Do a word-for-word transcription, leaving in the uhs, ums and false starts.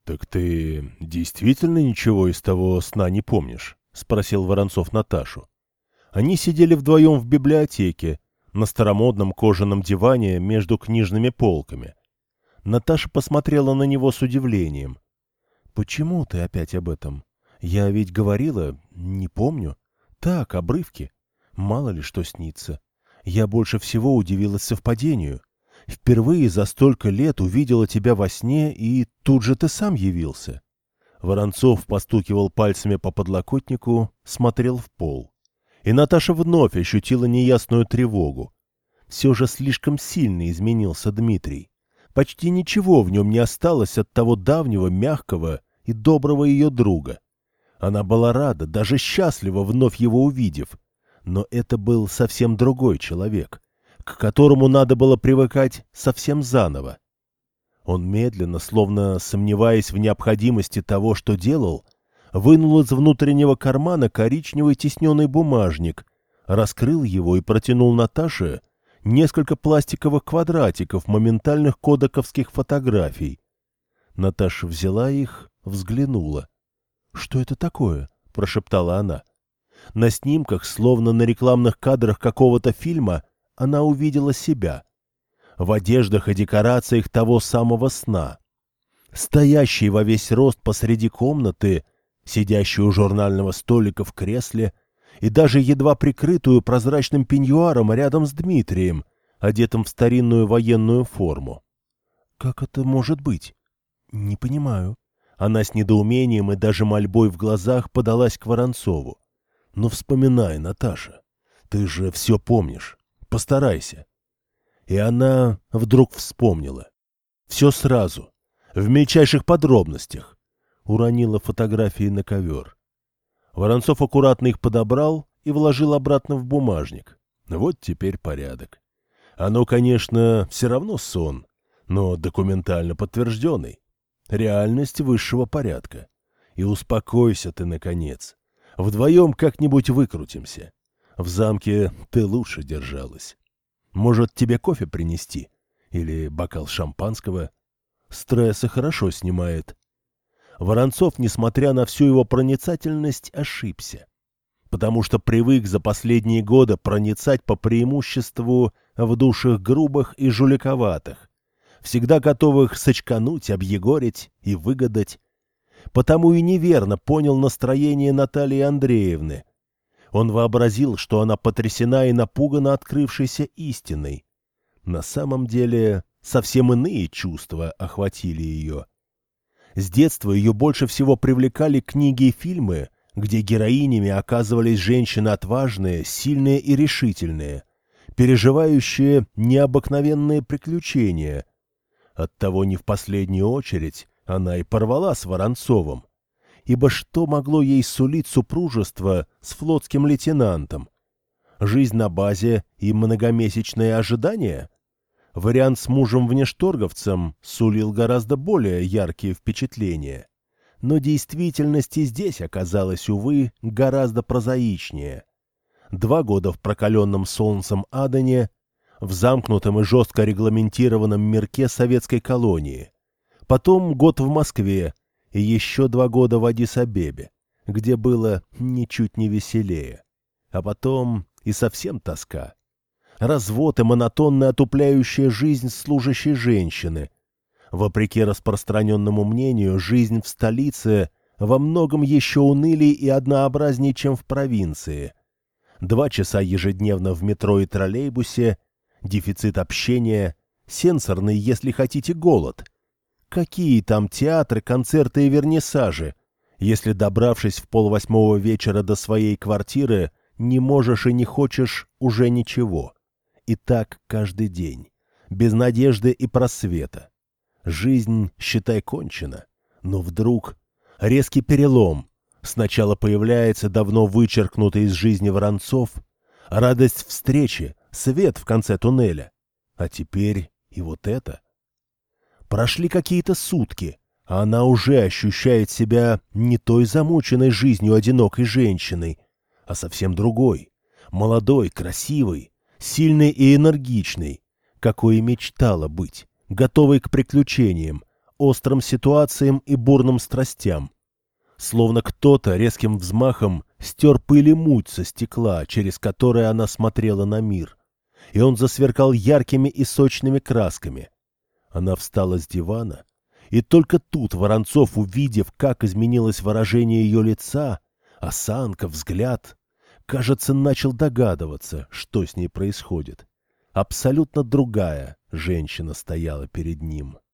«Так ты действительно ничего из того сна не помнишь?» — спросил Воронцов Наташу. Они сидели вдвоем в библиотеке, на старомодном кожаном диване между книжными полками. Наташа посмотрела на него с удивлением. «Почему ты опять об этом? Я ведь говорила, не помню. Так, обрывки. Мало ли что снится. Я больше всего удивилась совпадению. Впервые за столько лет увидела тебя во сне, и тут же ты сам явился». Воронцов постукивал пальцами по подлокотнику, смотрел в пол. И Наташа вновь ощутила неясную тревогу. Все же слишком сильно изменился Дмитрий. Почти ничего в нем не осталось от того давнего, мягкого и доброго ее друга. Она была рада, даже счастлива, вновь его увидев. Но это был совсем другой человек, к которому надо было привыкать совсем заново. Он медленно, словно сомневаясь в необходимости того, что делал, вынул из внутреннего кармана коричневый тисненный бумажник, раскрыл его и протянул Наташе несколько пластиковых квадратиков моментальных кодековских фотографий. Наташа взяла их, взглянула. «Что это такое?» — прошептала она. На снимках, словно на рекламных кадрах какого-то фильма, она увидела себя. В одеждах и декорациях того самого сна. Стоящий во весь рост посреди комнаты, сидящий у журнального столика в кресле и даже едва прикрытую прозрачным пеньюаром рядом с Дмитрием, одетым в старинную военную форму. «Как это может быть? Не понимаю». Она с недоумением и даже мольбой в глазах подалась к Воронцову. «Ну вспоминай, Наташа, ты же все помнишь. Постарайся». И она вдруг вспомнила. Все сразу, в мельчайших подробностях. Уронила фотографии на ковер. Воронцов аккуратно их подобрал и вложил обратно в бумажник. Вот теперь порядок. Оно, конечно, все равно сон, но документально подтвержденный. Реальность высшего порядка. И успокойся ты, наконец. Вдвоем как-нибудь выкрутимся. В замке ты лучше держалась. Может, тебе кофе принести? Или бокал шампанского? Стресса хорошо снимает. Воронцов, несмотря на всю его проницательность, ошибся. Потому что привык за последние годы проницать по преимуществу в душах грубых и жуликоватых, всегда готовых сочкануть, объегорить и выгадать. Потому и неверно понял настроение Натальи Андреевны. Он вообразил, что она потрясена и напугана открывшейся истиной. На самом деле совсем иные чувства охватили ее. С детства ее больше всего привлекали книги и фильмы, где героинями оказывались женщины отважные, сильные и решительные, переживающие необыкновенные приключения. Оттого не в последнюю очередь она и порвала с Воронцовым. Ибо что могло ей сулить супружество с флотским лейтенантом? Жизнь на базе и многомесячные ожидания? Вариант с мужем-внешторговцем сулил гораздо более яркие впечатления. Но действительность и здесь оказалась, увы, гораздо прозаичнее. Два года в прокаленном солнцем Адане, в замкнутом и жестко регламентированном мирке советской колонии. Потом год в Москве и еще два года в Аддис-Абебе, где было ничуть не веселее. А потом и совсем тоска. Развод и монотонная отупляющая жизнь служащей женщины. Вопреки распространенному мнению, жизнь в столице во многом еще унылее и однообразнее, чем в провинции. Два часа ежедневно в метро и троллейбусе, дефицит общения, сенсорный, если хотите, голод. Какие там театры, концерты и вернисажи, если, добравшись в полвосьмого вечера до своей квартиры, не можешь и не хочешь уже ничего. И так каждый день, без надежды и просвета. Жизнь, считай, кончена, но вдруг резкий перелом. Сначала появляется давно вычеркнутый из жизни Воронцов, радость встречи, свет в конце туннеля. А теперь и вот это. Прошли какие-то сутки, а она уже ощущает себя не той замученной жизнью одинокой женщиной, а совсем другой, молодой, красивой, сильной и энергичной, какой и мечтала быть, готовой к приключениям, острым ситуациям и бурным страстям. Словно кто-то резким взмахом стер пыль и муть со стекла, через которое она смотрела на мир, и он засверкал яркими и сочными красками. Она встала с дивана, и только тут Воронцов, увидев, как изменилось выражение ее лица, осанка, взгляд, кажется, начал догадываться, что с ней происходит. Абсолютно другая женщина стояла перед ним.